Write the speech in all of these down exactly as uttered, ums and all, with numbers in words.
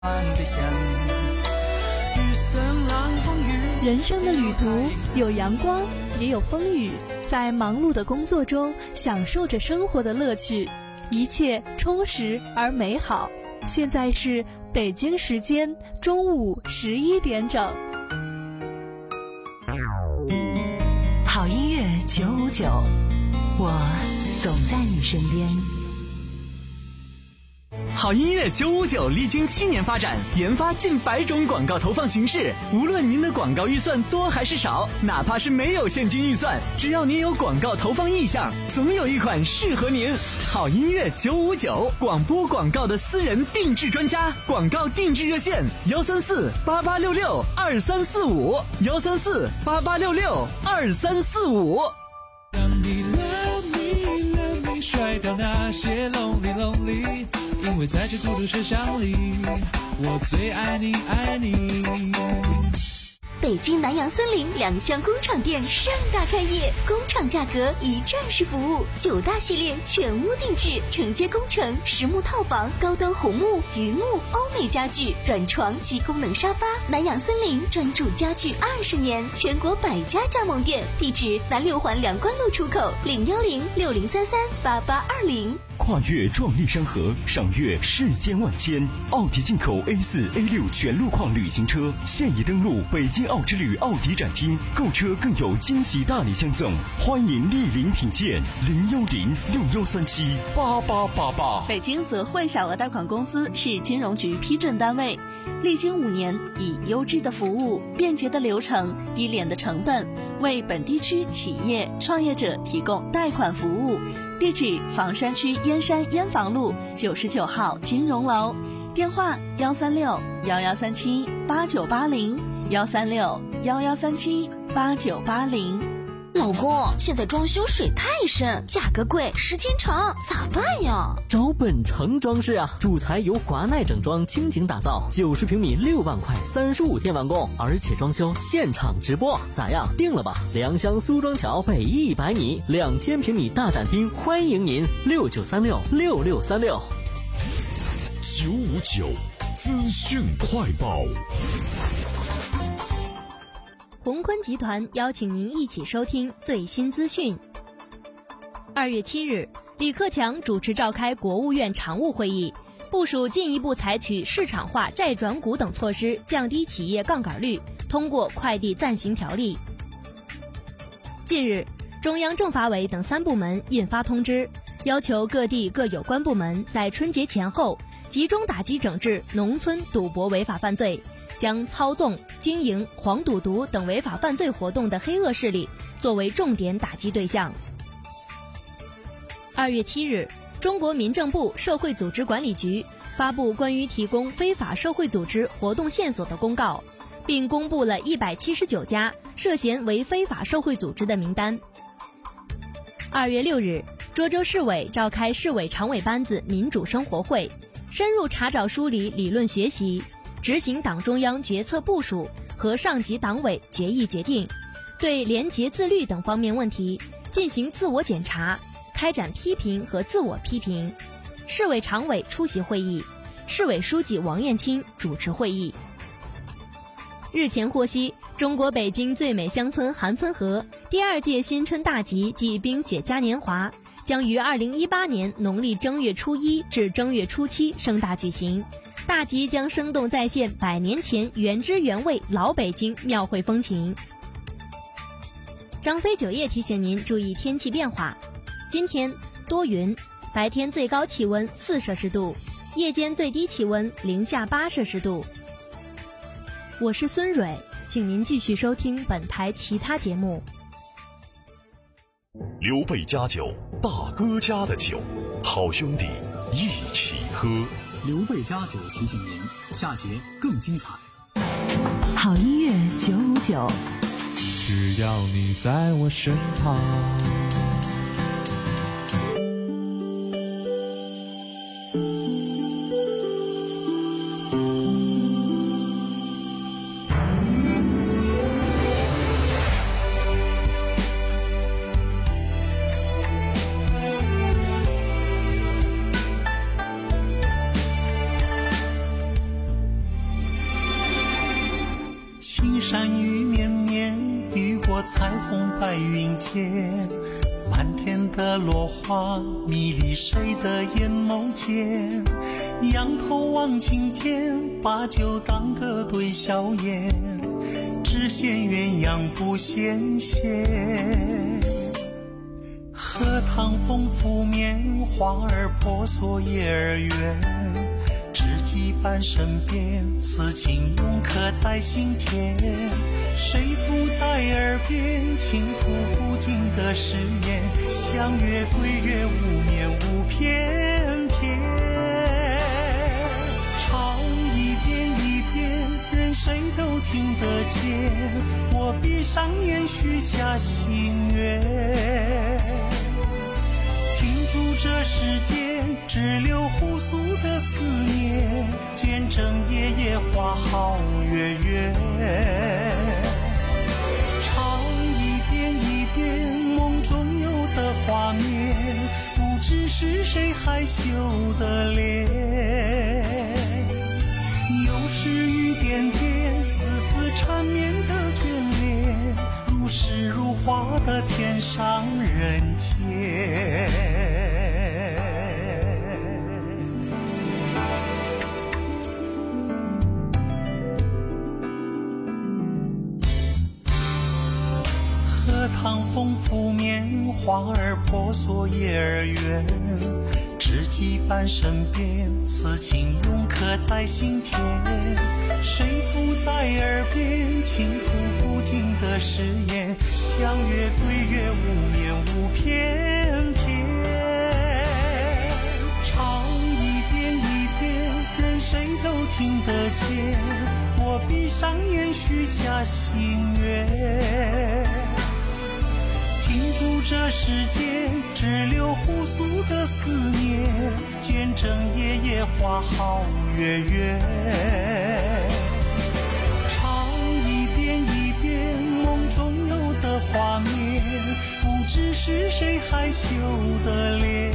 人生的旅途有阳光，也有风雨，在忙碌的工作中享受着生活的乐趣，一切充实而美好。现在是北京时间中午十一点整。 好音乐九五九，我总在你身边。 好音乐九五九历经七年发展，研发近百种广告投放形式。无论您的广告预算多还是少，哪怕是没有现金预算，只要您有广告投放意向，总有一款适合您。好音乐九五九，广播广告的私人定制专家，广告定制热线幺三四八八六六二三四五幺三四八八六六二三四五。 让你 love me love me 甩掉那些 lonely lonely，因为在这孤独车厢里，我最爱你爱你。 北京南洋森林两厢工厂店盛大开业，工厂价格一站式服务，九大系列全屋定制，承接工程、实木套房、高端红木、榆木、欧美家具、软床及功能沙发。南洋森林专注家具二十年，全国百家加盟店，地址南六环两关路出口，零幺零六零三三八八二零。 跨越壮丽山河，赏阅世间万千。奥迪进口 A 四 A 六 全路况旅行车现已登陆北京奥之旅奥迪展厅，购车更有惊喜大礼相赠，欢迎莅临品鉴。零幺零六幺三七八八八八。 北京泽汇小额贷款公司是金融局批准单位，历经五年，以优质的服务、便捷的流程、低廉的成本，为本地区企业创业者提供贷款服务。地址：房山区燕山燕房路九十九号金融楼，电话：幺三六幺幺三七八九八零幺三六幺幺三七八九八零。 老公，现在装修水太深，价格贵，时间长，咋办呀？ 找本城装饰啊，主材由华奈整装倾情打造，九十平米六万块，三十五天完工，而且装修现场直播，咋样？定了吧？良乡苏庄桥北一百米，两千平米大展厅，欢迎您，六九三六六六三六。 九五九资讯快报。 宏坤集团邀请您一起收听最新资讯。二月七日，李克强主持召开国务院常务会议，部署进一步采取市场化债转股等措施，降低企业杠杆率，通过快递暂行条例。近日，中央政法委等三部门印发通知，要求各地各有关部门在春节前后集中打击整治农村赌博违法犯罪，将操纵、经营黄赌毒等违法犯罪活动的黑恶势力作为重点打击对象。二月七日，中国民政部社会组织管理局发布关于提供非法社会组织活动线索的公告，并公布了一百七十九家涉嫌为非法社会组织的名单。二月六日，涿州市委召开市委常委班子民主生活会，深入查找梳理理论学习，执行党中央决策部署和上级党委决议决定，对廉洁自律等方面问题进行自我检查，开展批评和自我批评。市委常委出席会议，市委书记王艳青主持会议。日前获悉，中国北京最美乡村韩村河第二届新春大集暨冰雪嘉年华将于二零一八年农历正月初一至正月初七盛大举行。大集将生动再现百年前原汁原味老北京庙会风情。张飞酒业提醒您注意天气变化，今天多云，白天最高气温四摄氏度，夜间最低气温零下八摄氏度。我是孙蕊，请您继续收听本台其他节目。 刘备家酒，大哥家的酒，好兄弟一起喝。 刘备家酒提醒您，下节更精彩。 好音乐九五九， 只要你在我身旁。 山雨绵绵，雨过彩虹白云间，满天的落花迷离谁的眼眸间，仰头望青天，把酒当歌对笑颜，只羡鸳鸯不羡仙。荷塘风拂面，花儿婆娑叶儿圆，知己伴身边，此情永刻在心田。谁附在耳边，倾吐不尽的誓言，相约对月无眠无翩翩。唱一遍一遍，任谁都听得见，我闭上眼许下心愿，停住这世间只留互诉的思念，见证夜夜花好月圆。唱一遍一遍梦中有的画面，不知是谁害羞的脸，又是雨点点丝丝缠绵的眷恋，如诗如画的天上人间。荷塘风拂面，花儿婆娑叶儿圆，知己伴身边，此情永刻在心田。谁附在耳边，倾吐不尽的誓言，相约对月无眠无翩翩。唱一遍一遍，任谁都听得见，我闭上眼许下心愿，停住这世间只留互诉的思念，见证夜夜花好月圆。唱一遍一遍梦中有的画面，不知是谁害羞的脸，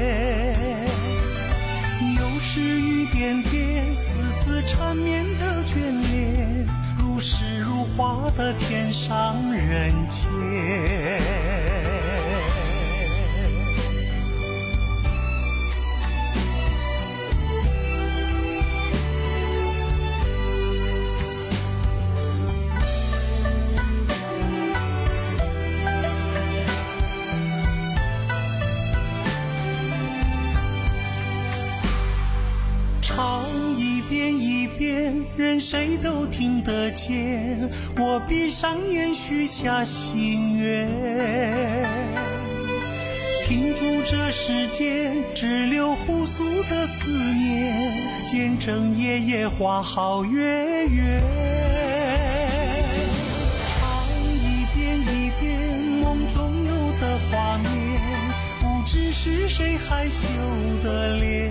又是雨点点丝丝缠绵的眷恋，如诗如画的天上人间。唱一遍一遍，任谁都听得见，我闭上眼许下心愿，停住这世间只留互诉的思念，见证夜夜花好月圆。唱一遍一遍梦中有的画面，不知是谁害羞的脸，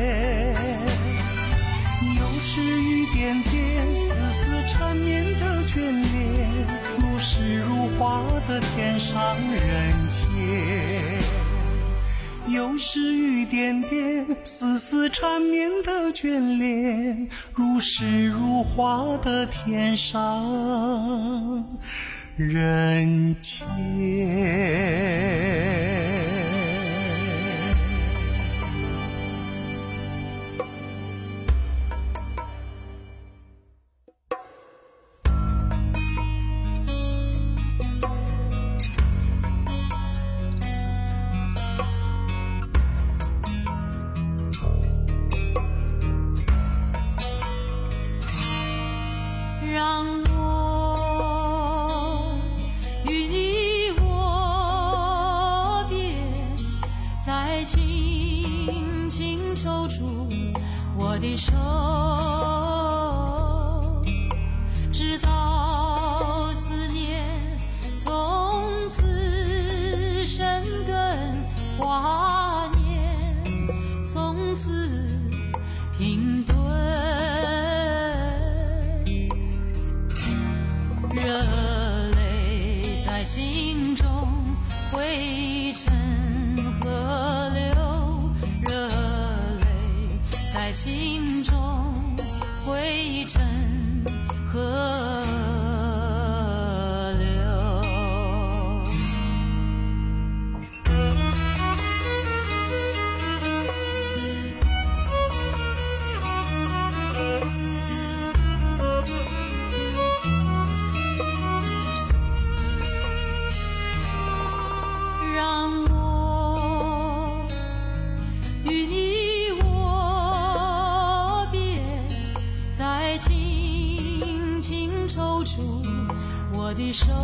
是雨点点丝丝缠绵的眷恋，如诗如画的天上人间。又是雨点点丝丝缠绵的眷恋，如诗如画的天上人间。 让我与你握别，再轻轻抽出我的手，直到思念从此生根，华年从此停顿。热泪在心中汇成河流，热泪在心中汇成河在轻轻抽出我的手，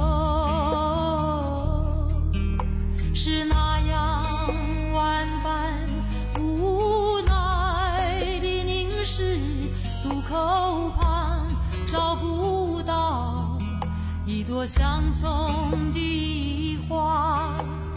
是那样万般无奈的凝视，渡口旁找不到一朵相送的花，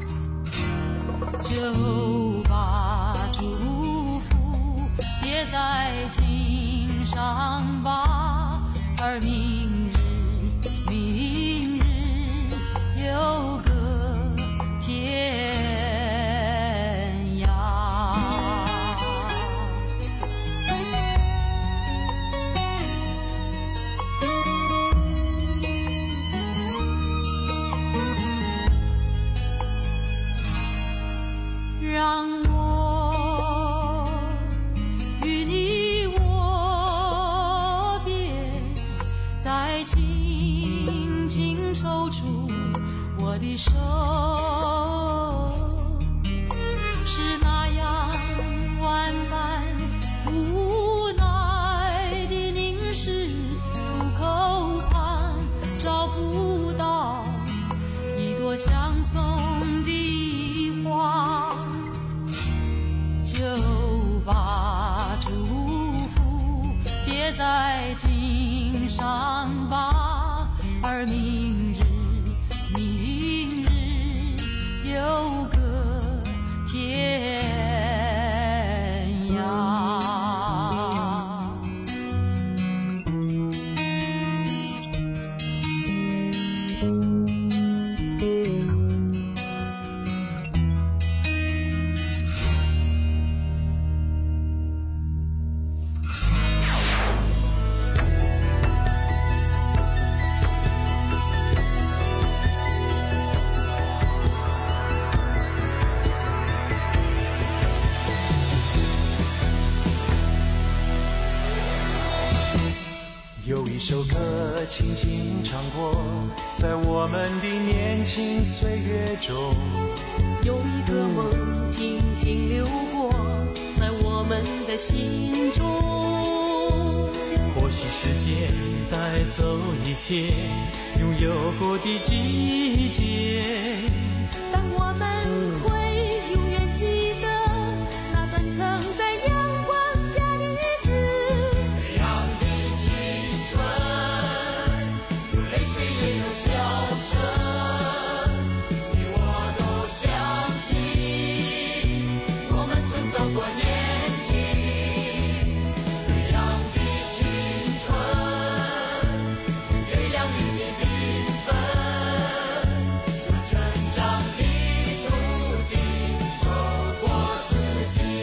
就把祝福别在襟上吧，而明日明日有个天涯。让我与你握别，再轻轻抽出我的手，是那样万般无奈的凝视，渡口旁找不到一朵相送的花，就把祝福别在襟上吧，而明日明日有个天涯。 有一首歌轻轻唱过，在我们的年轻岁月中， 有一个梦静静流过，在我们的心中。 或许时间带走一切拥有过的季节， 但我们会永远记得那段曾在阳光下的日子。 这样的青春，有泪水也有笑声，你我都相信我们曾走过年轻。这样的青春，最亮丽的缤纷，有成长的足迹，走过自己。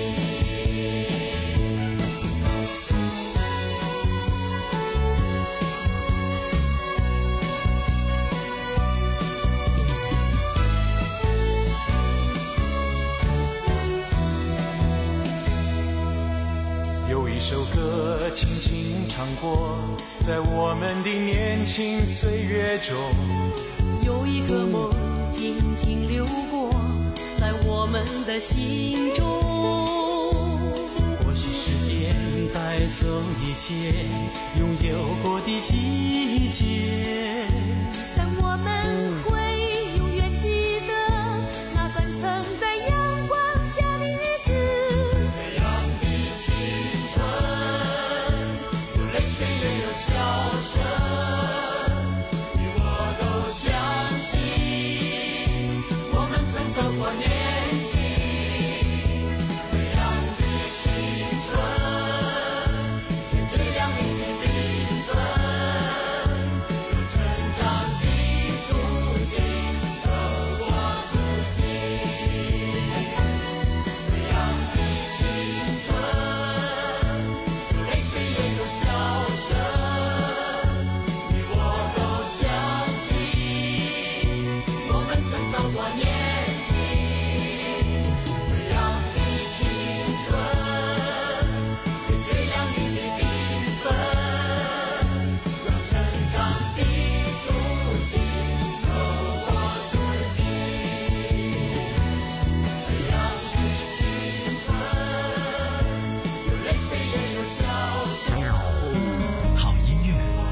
有一首歌轻轻唱过，在我们的年轻岁月中， 有一个梦静静流过，在我们的心中。 或许时间带走一切拥有过的季节， 但我们会永远记得那段曾在阳光下的日子。 这样的青春，有泪水也有笑声，你我都相信我们曾走过年轻。这样的青春，有最亮丽的缤纷，有成长的足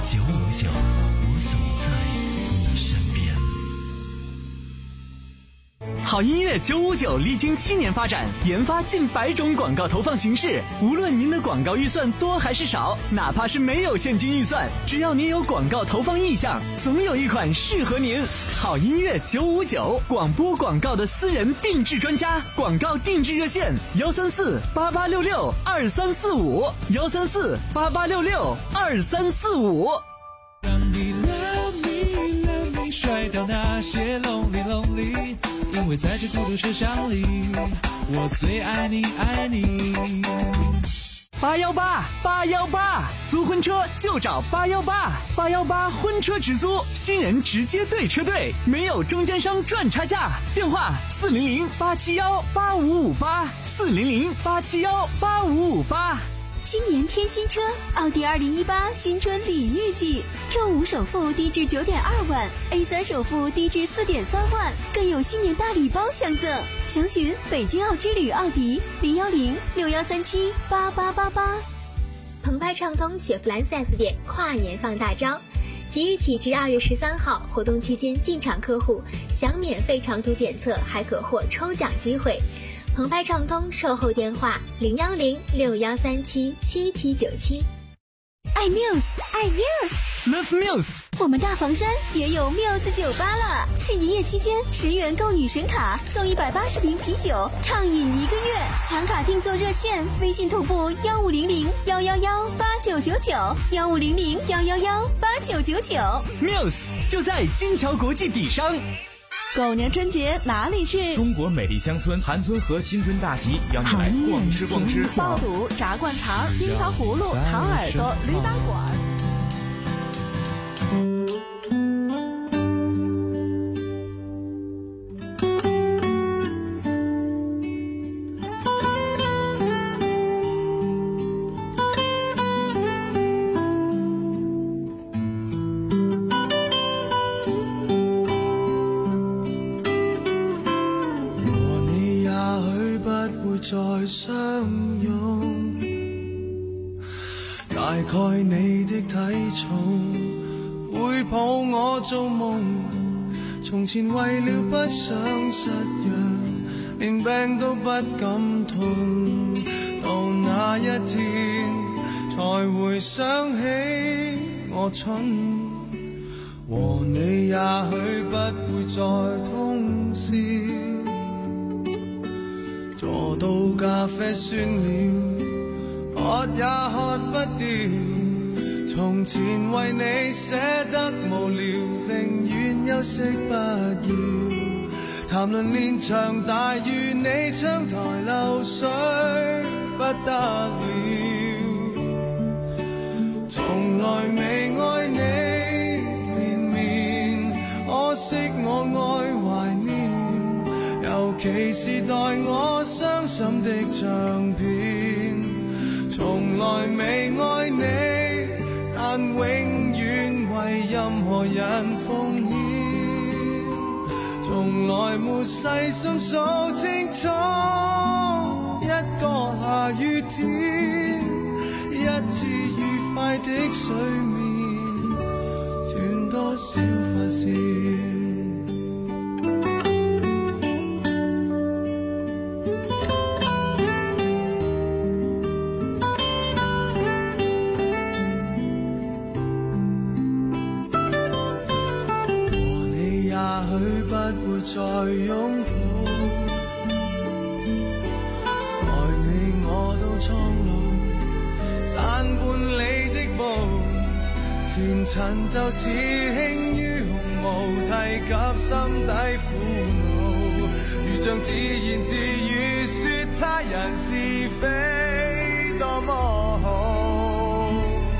九五九，我总在你身边。 好音乐九五九历经七年发展，研发近百种广告投放形式。无论您的广告预算多还是少，哪怕是没有现金预算，只要您有广告投放意向，总有一款适合您。好音乐九五九，广播广告的私人定制专家，广告定制热线：幺三四八八六六二三四五，幺三四八八六六二三四五。 让你 love me love me 甩掉那些 lonely lonely。因为在这孤独车厢里，我最爱你爱你。 八幺八八幺八，租婚车就找八幺八，八幺八婚车直租，新人直接对车队，没有中间商赚差价。电话四零零八七幺八五五八，四零零八七幺八五五八。 新年添新车，奥迪二零一八新春礼遇季 ，Q 五首付低至九点二万 ，A 三首付低至四点三万，更有新年大礼包相赠。详询北京奥之旅奥迪零幺零六幺三七八八八八。 澎湃畅通雪佛兰 四 S 店跨年放大招，即日起至二月十三号，活动期间进场客户享免费长途检测，还可获抽奖机会。澎湃畅通售后电话零幺零六幺三七七七九七。 爱 Muse， 爱 Muse，Love Muse。 我们大房山也有 Muse 酒吧了，是营业期间十元购女神卡送一百八十瓶啤酒，畅饮一个月。抢卡订座热线：微信同步幺五零零幺幺幺八九九九，幺五零零幺幺幺八九九九。 Muse 就在金桥国际底商。 狗年春节哪里去？ 中国美丽乡村韩村和新春大集，邀你来逛吃逛吃。 爆肚、炸灌肠、冰糖葫芦、糖耳朵、驴打滚。 再相擁，大概你的體重會抱我做夢。從前為了不想失約，連病都不敢痛，到那一天才回想起我蠢。和你也許不會再通宵，坐到咖啡酸了，喝也喝不掉。從前為你捨得無聊，寧願休息不要。談論連場大雨，你窗台漏水不得了。從來未愛你連綿，可惜我愛懷念，尤其是代我傷心的唱片。從來未愛你，但永遠為任何人奉獻。從來沒細心數清楚，一個下雨天，一次愉快的睡眠，斷多少髮線。再擁抱，愛你我都蒼老，散半里的步，前塵就似輕於鴻毛，提及心底苦惱，如像自言自語說他人是非多麼好，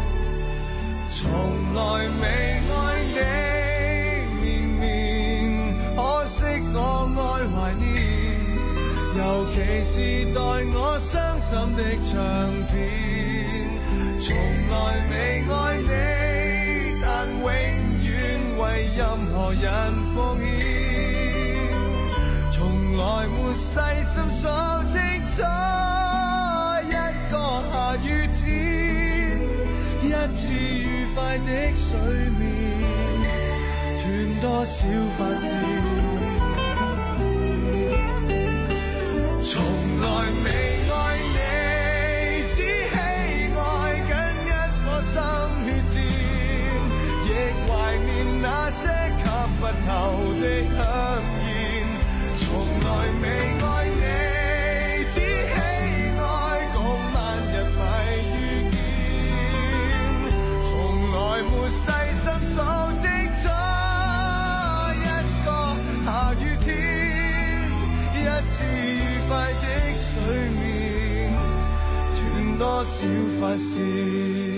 從來未愛你。我愛懷念，尤其是代我傷心的唱片。從來未愛你，但永遠為任何人奉獻。從來沒細心數清楚，一個下雨天，一次次愉快的睡眠，斷多少發線，從來未愛你，只喜愛緊一顆心血戰，亦懷念那些吸不透的香煙，從來未愛你，只喜愛共萬人迷遇見，從來沒細心數積咗一個下雨天，一次愉快的睡眠，斷多少發線。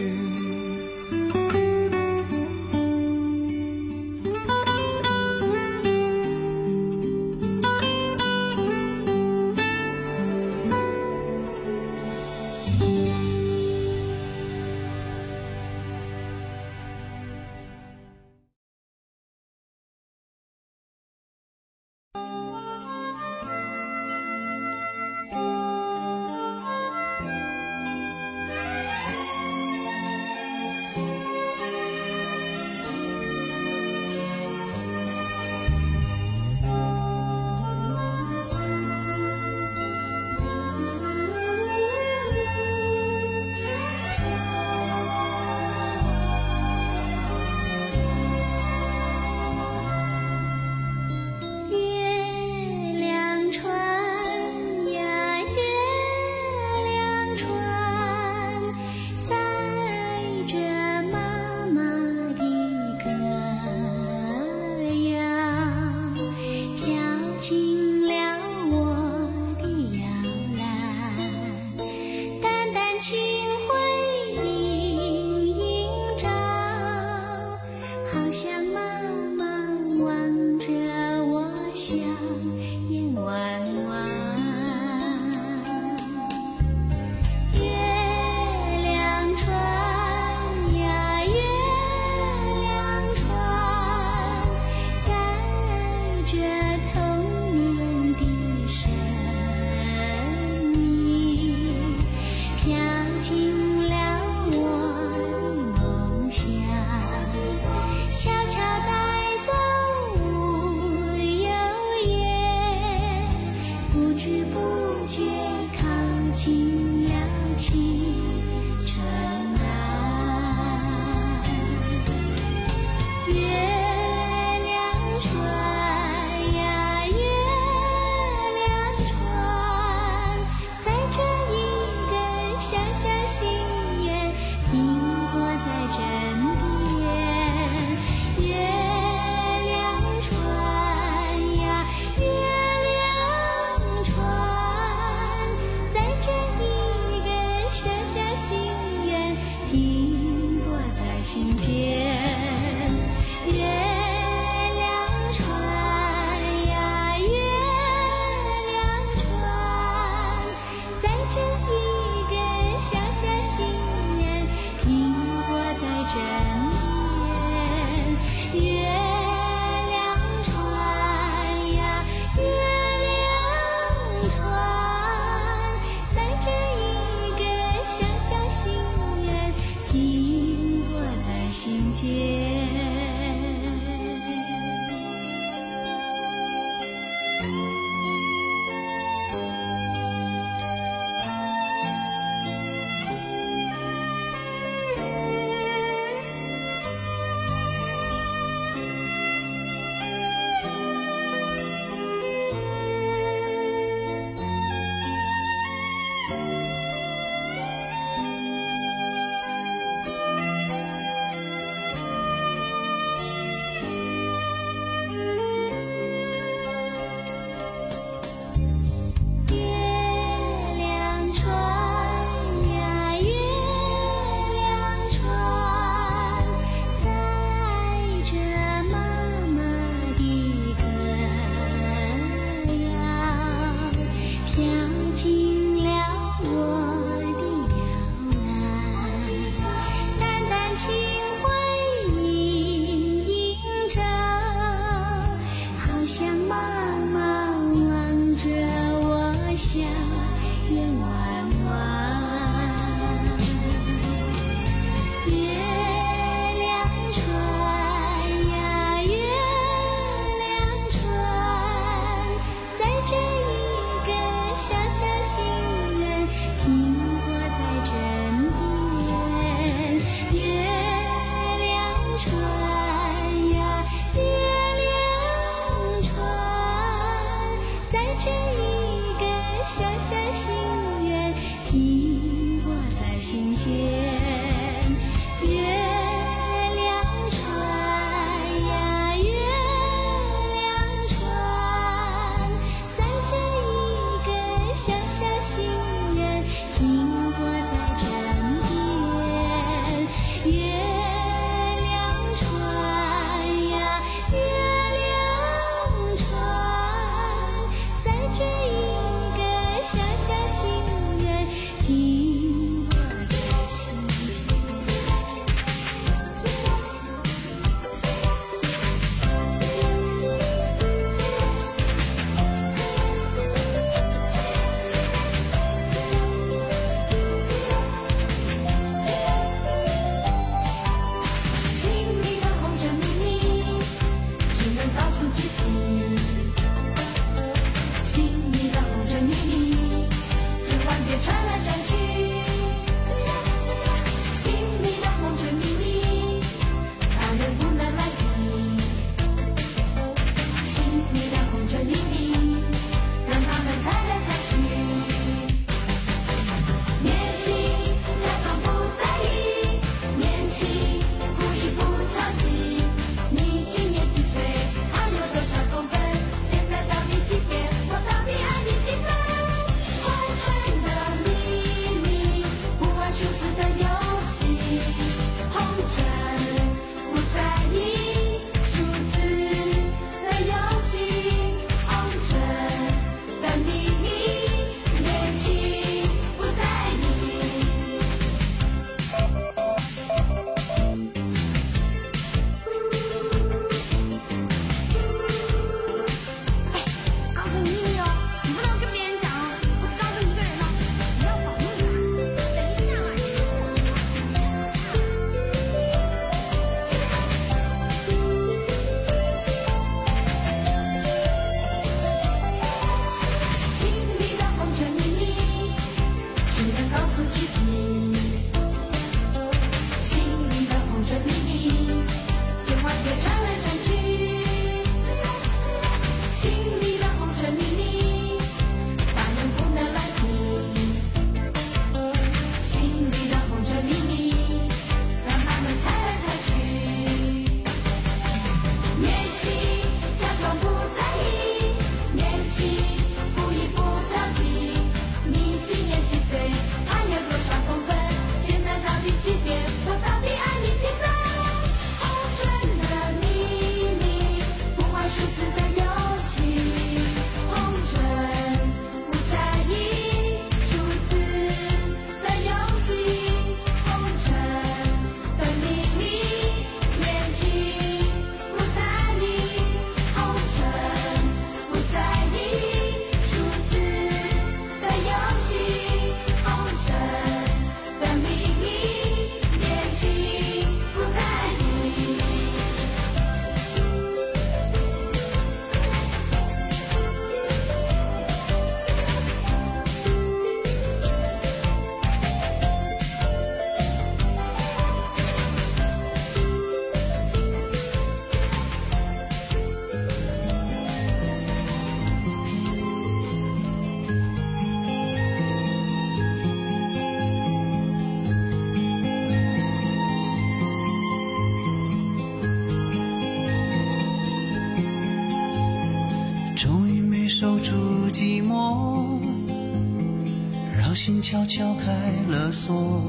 让心悄悄开了锁，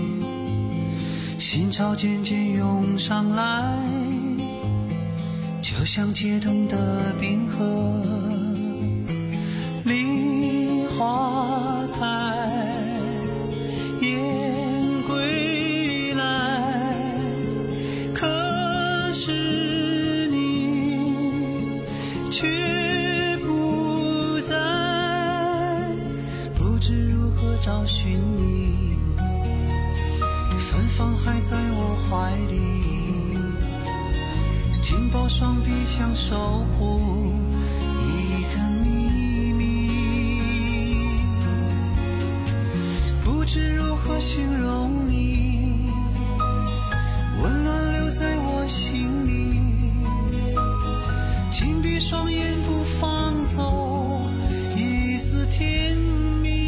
心潮渐渐涌上来，就像解冻的冰河。梨花开，雁归来，可是你却不在，不知如何找寻你，芬芳还在我怀里，紧抱双臂想守护一个秘密，不知如何形容你，温暖留在我心里，紧闭双眼不放走一丝甜蜜。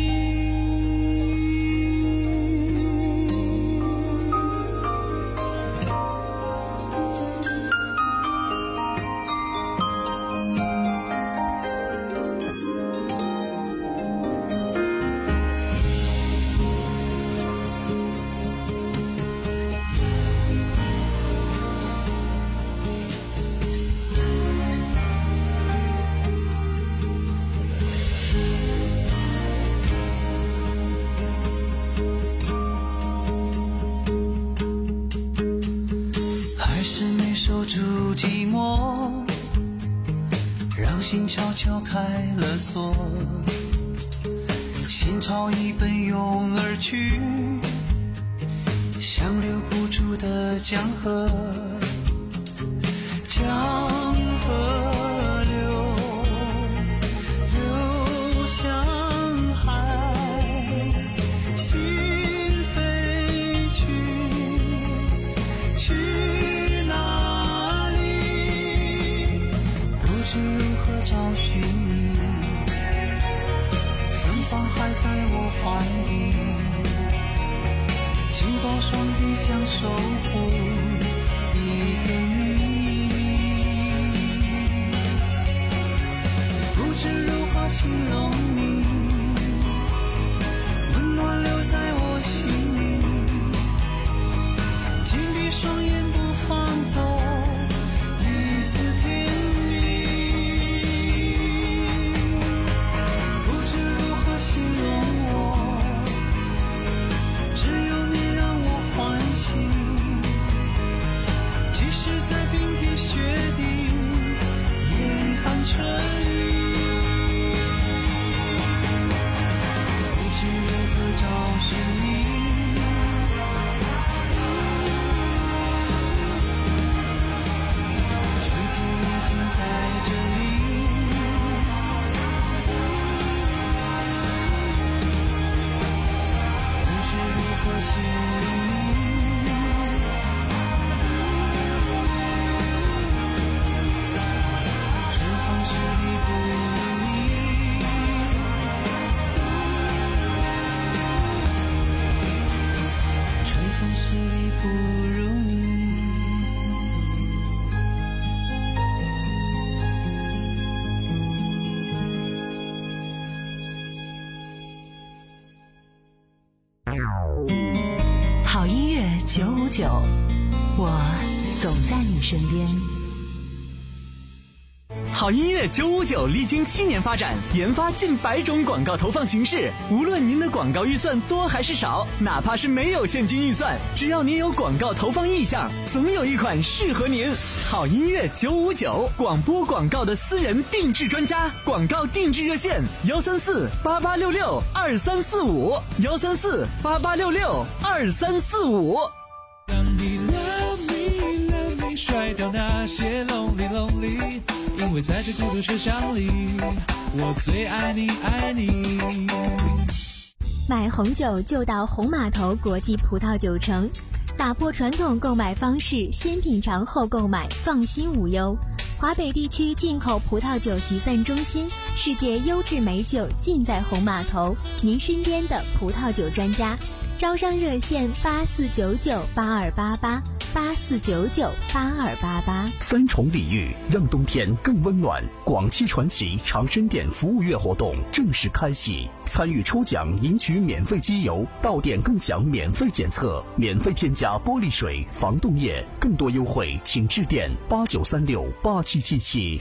心悄悄开了锁，心潮已奔涌而去，像留不住的江河，江河流，流向海，心飞去，去哪里？不知如何找寻你，芬芳还在我怀里，紧抱双臂想守护一个秘密，不知如何形容你，温暖留在我心里，紧闭双眼不放走一丝甜蜜，不知如何形容我，只有你让我欢喜，即使在冰天雪地严寒春雨，不知如何找寻你，春天已经在这里，不知如何形容你，春风十里不如你，春风十里不如你。 好音乐九五九，我总在你身边。 好音乐九五九历经七年发展，研发近百种广告投放形式。无论您的广告预算多还是少，哪怕是没有现金预算，只要您有广告投放意向，总有一款适合您。好音乐九五九，广播广告的私人定制专家，广告定制热线幺三四八八六六二三四五幺三四八八六六二三四五。 让你 love me love me 甩掉那些 lonely lonely， 因为在这孤独车厢里，我最爱你爱你。 买红酒就到红码头国际葡萄酒城，打破传统购买方式，先品尝后购买，放心无忧。华北地区进口葡萄酒集散中心，世界优质美酒尽在红码头，您身边的葡萄酒专家。招商热线八四九九八二八八八四九九八二八八。 三重礼遇，让冬天更温暖。广汽传祺长生店服务月活动正式开启，参与抽奖赢取免费机油，到店更享免费检测，免费添加玻璃水、防冻液，更多优惠请致电八九三六八七七七。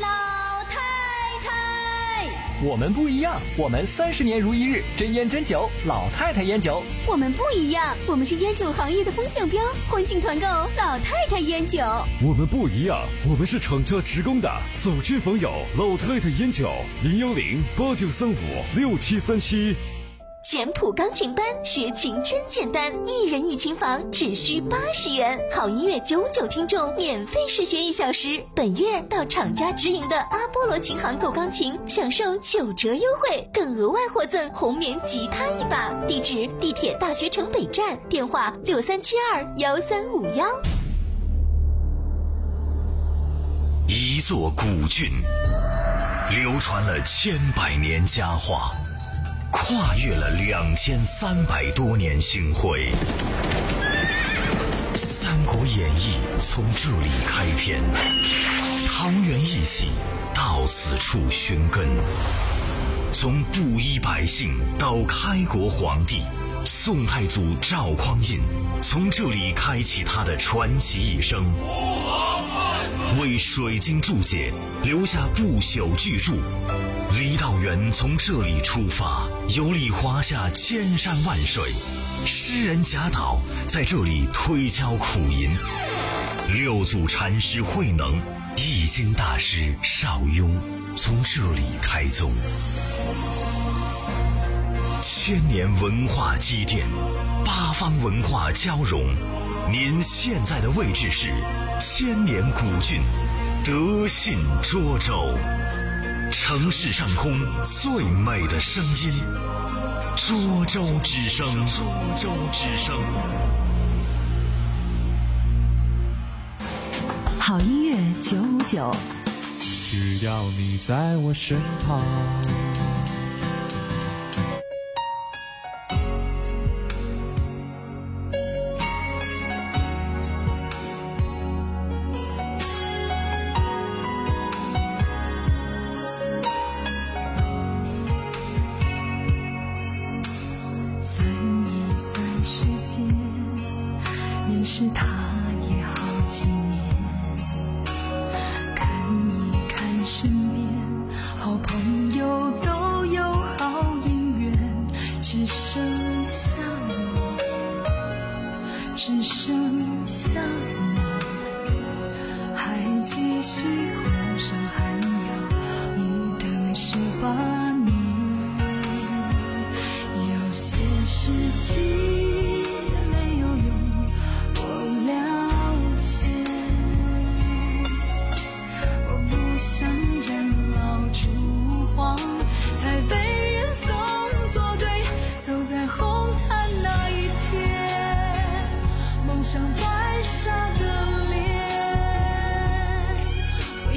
我们不一样，我们三十年如一日，真烟真酒，老太太烟酒。 我们不一样，我们是烟酒行业的风向标，欢庆团购老太太烟酒。 我们不一样，我们是厂家职工的，走亲访友，老太太烟酒，零幺零八九三五六七三七。 简谱钢琴班，学琴真简单，一人一琴房只需八十元，好音乐九九听众免费试学一小时。本月到厂家直营的阿波罗琴行购钢琴，享受九折优惠，更额外获赠红棉吉他一把。地址：地铁大学城北站，电话六三七二幺三五幺。 一座古郡，流传了千百年佳话，跨越了两千三百多年星辉。《三国演义》从这里开篇，桃园义气到此处寻根。从布衣百姓到开国皇帝，宋太祖赵匡胤从这里开启他的传奇一生，为水晶注解留下不朽巨著。李道元从这里出发，游历华夏千山万水，诗人贾岛在这里推敲苦吟，六祖禅师慧能、易经大师邵雍从这里开宗。千年文化积淀，八方文化交融，您现在的位置是千年古郡德信涿州。城市上空最美的声音，涿州之声。涿州之声。 好音乐九五九， 只要你在我身旁。 是他也好几年，看一看身边好朋友都有好姻缘，只剩下我，只剩下我，还继续火上寒窑，一等十八年。有些事情像白纱的脸，回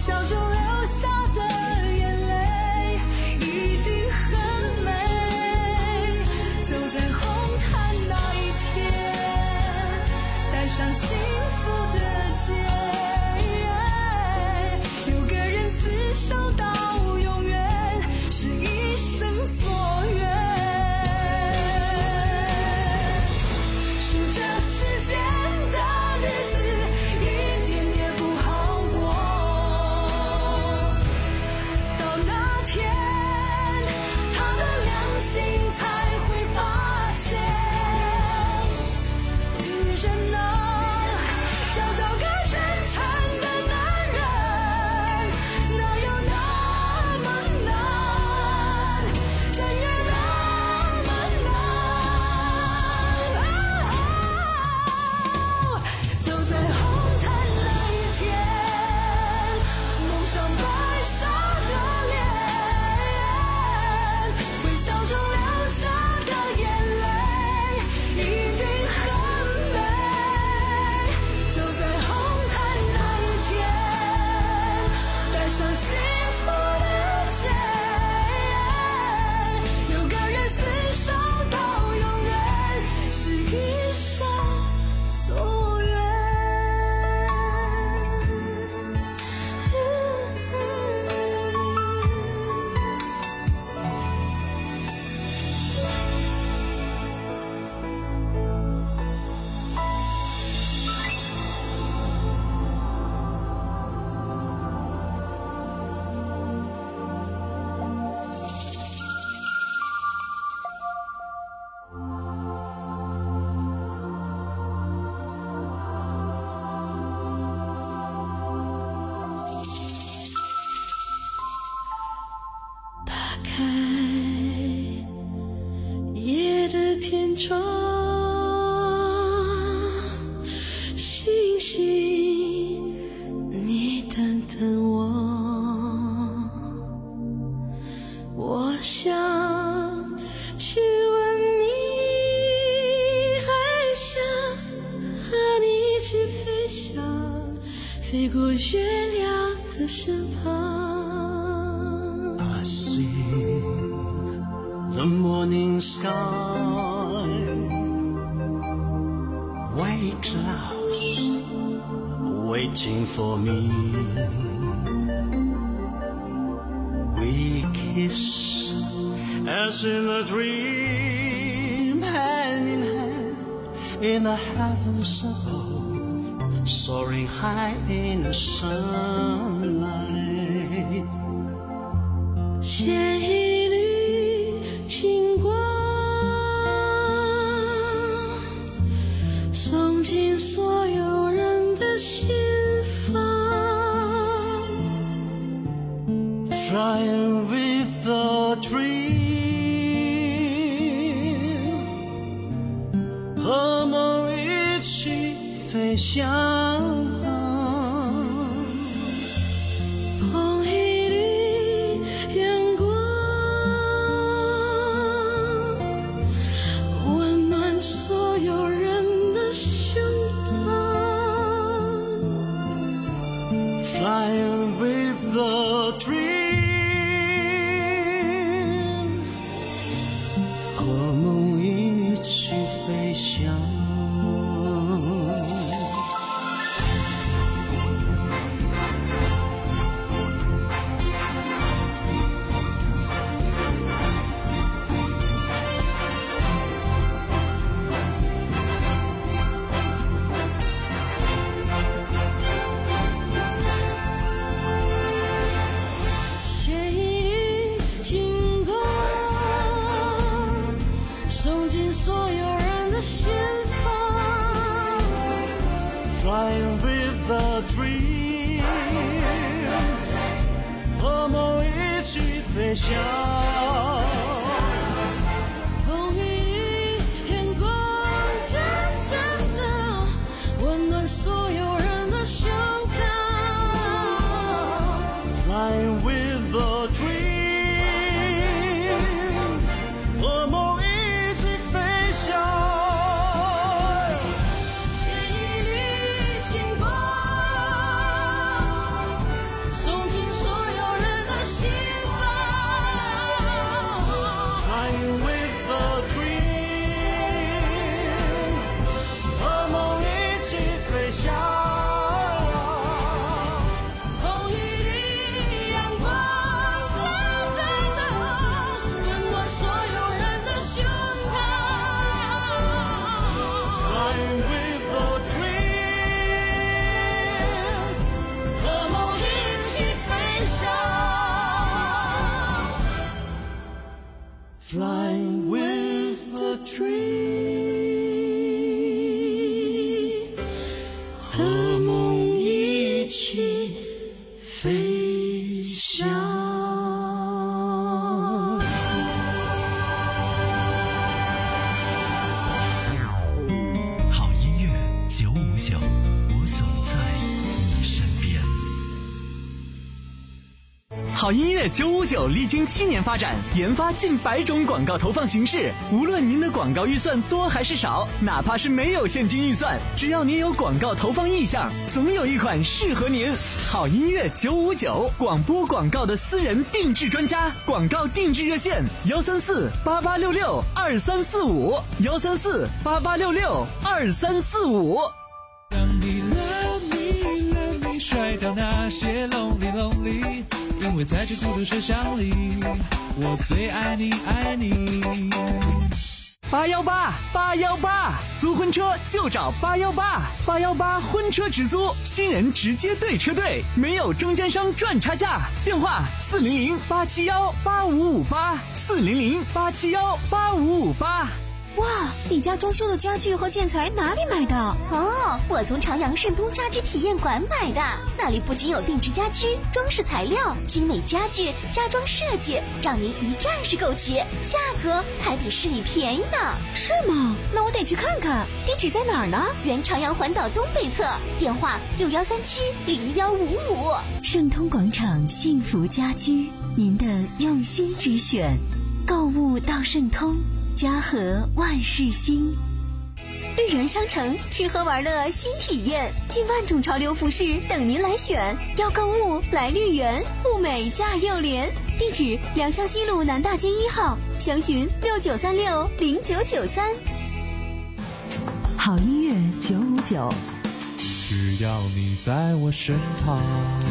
笑中流下的眼泪一定很美。走在红毯那一天，带上幸福的结，有个人厮守到永远，是一生所愿。数着时间的日子，一点也不好过。到那天，他的良心才会发现，女人啊，要找个真诚的男人，哪有那么难？真也那么难。走在红毯那一天，蒙上白纱的脸，微笑中流下的眼泪一定很美。走在红毯那一天，带上幸福的结，有个人厮守到永远，是一生所愿。打开夜的天窗，星星，你等等我。我想去问你，还想和你一起飞翔，飞过月亮的身旁。 I see the morning sky, white clouds waiting for me. We kiss as in a dream, hand in hand in the heavens above, soaring high in the sunlight. 牵一缕清光，送进所有人的心房。 Flying with the dream, 和梦一起飞翔。 捧一缕阳光，温暖所有人的胸膛。 Flying with the dream, 和梦一起飞翔。 写一缕清光，送进所有人的心房。 Flying with the dream, 和梦一起飞翔。 捧一缕阳光，真真的温暖所有人的胸膛。 Flying with the dream, 和梦一起飞翔。 写一缕清光，送飞翔。 好音乐九五九，我总在你身边。 好音乐九五九历经七年发展，研发近百种广告投放形式。无论您的广告预算多还是少，哪怕是没有现金预算，只要您有广告投放意向，总有一款适合您。好音乐九五九，广播广告的私人定制专家，广告定制热线：幺三四八八六六二三四五，幺三四八八六六二三四五。 让你 love me love me 甩掉那些 lonely lonely， 因为在这孤独车厢里，我最爱你爱你。 八幺八八幺八，租婚车就找八幺八，八幺八婚车直租，新人直接对车队，没有中间商赚差价。电话四零零八七幺八五五八，四零零八七幺八五五八。 哇，你家装修的家具和建材哪里买的？哦，我从长阳盛通家居体验馆买的。那里不仅有定制家居、装饰材料、精美家具、家装设计，让您一站式购齐，价格还比市里便宜呢。是吗？那我得去看看。地址在哪儿呢？原长阳环岛东北侧，电话六幺三七零幺五五。 盛通广场幸福家居，您的用心之选。购物到盛通，家和万事兴。 绿园商城吃喝玩乐新体验，近万种潮流服饰等您来选。要购物来绿园，物美价又廉。地址：良乡西路南大街一号，详询六九三六零九九三。 好音乐九五九， 只要你在我身旁。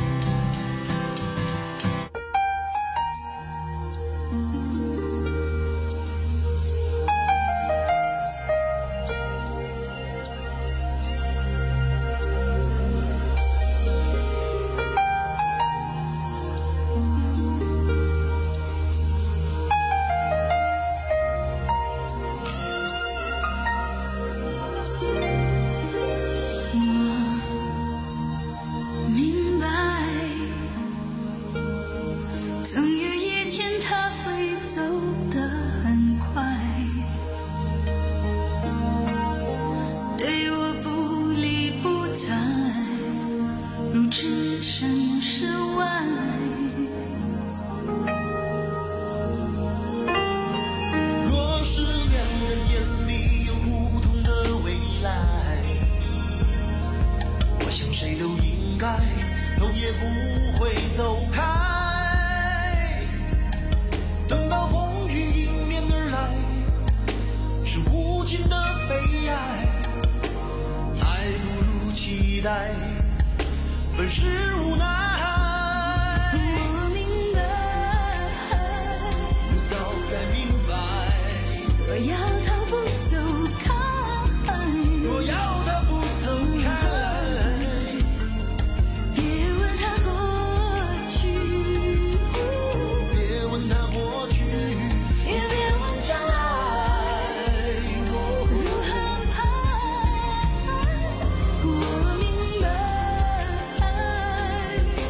本是无奈， 我明白， 早该明白。 若要他不走开， 若要他不走开， 别问他过去， 别问他过去， 也别问将来如何安排。我明白。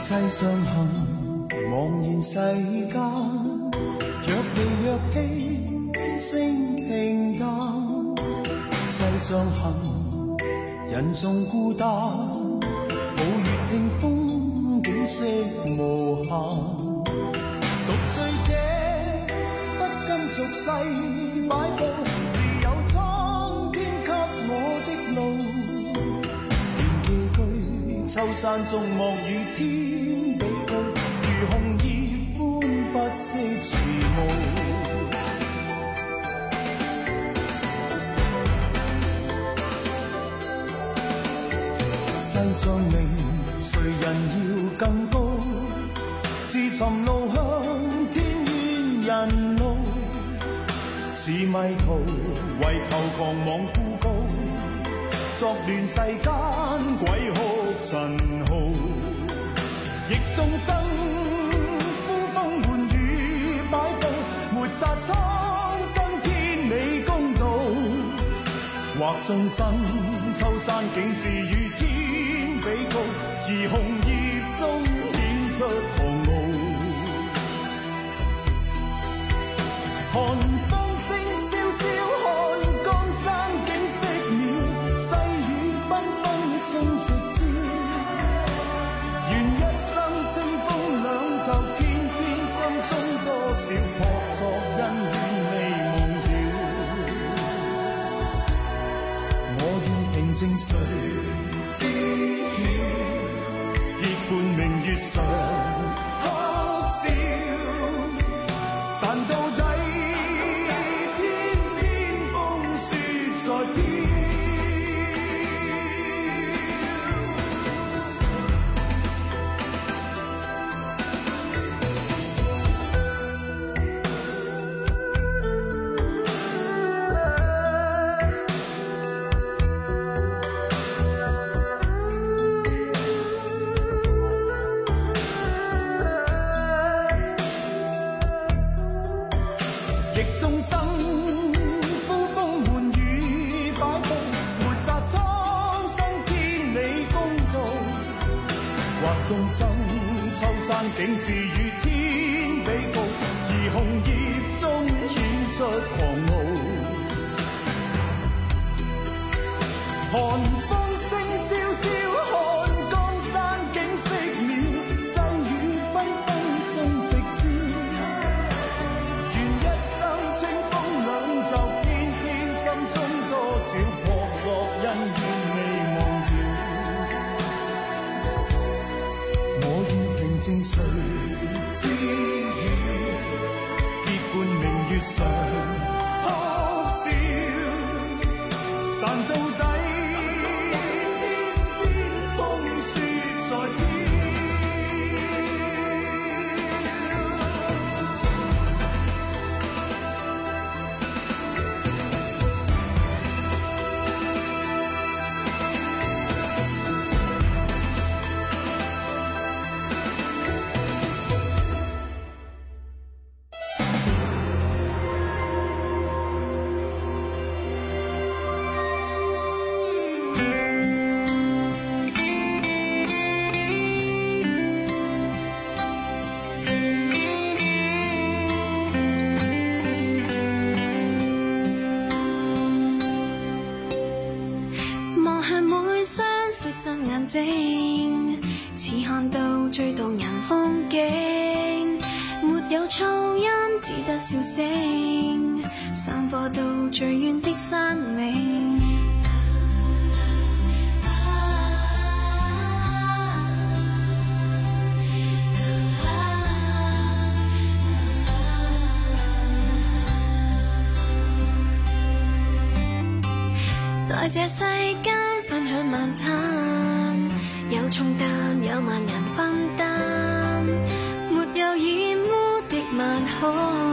世上行，茫然世間，若離若棄，聲平淡。世上行，人縱孤單，抱月聽風，景色無限。獨醉者不甘俗世擺布，自有蒼天給我的路。願寄居秋山中，莫與天比高，如紅葉般不識時務。世上名，誰人要更高？自尋路向天遠人路，似迷途，為求狂妄孤高，作亂世間鬼哭塵號。逆眾生，呼風喚雨擺布，抹殺蒼生天理公道。或眾生，秋山景致與天比高，而紅葉中顯出狂傲。寒風聲蕭蕭，看江山景色妙，細雨繽紛送夕照。願一生清風兩袖，偏偏心中多少撲朔恩怨未忘掉。我願平靜誰知曉，結伴明月上哭笑，但到底天邊風雪在飄。逆眾生，呼風喚雨擺布，抹殺蒼生天理公道。或眾生，秋山景致與天比高，而紅葉中顯出狂傲。寒風聲蕭蕭，看江山景色妙，細雨繽紛送夕照。願一生清風兩袖，偏偏心中多少撲朔恩怨未忘掉。我願平靜誰知曉，結伴明月上哭笑，但到底天邊風雪在飄。 雪真眼睛，似看到最動人風景，沒有噪音，只得笑聲，散播到最遠的山嶺。在這世間分享晚餐，有重擔有萬人分擔，沒有染污的晚空。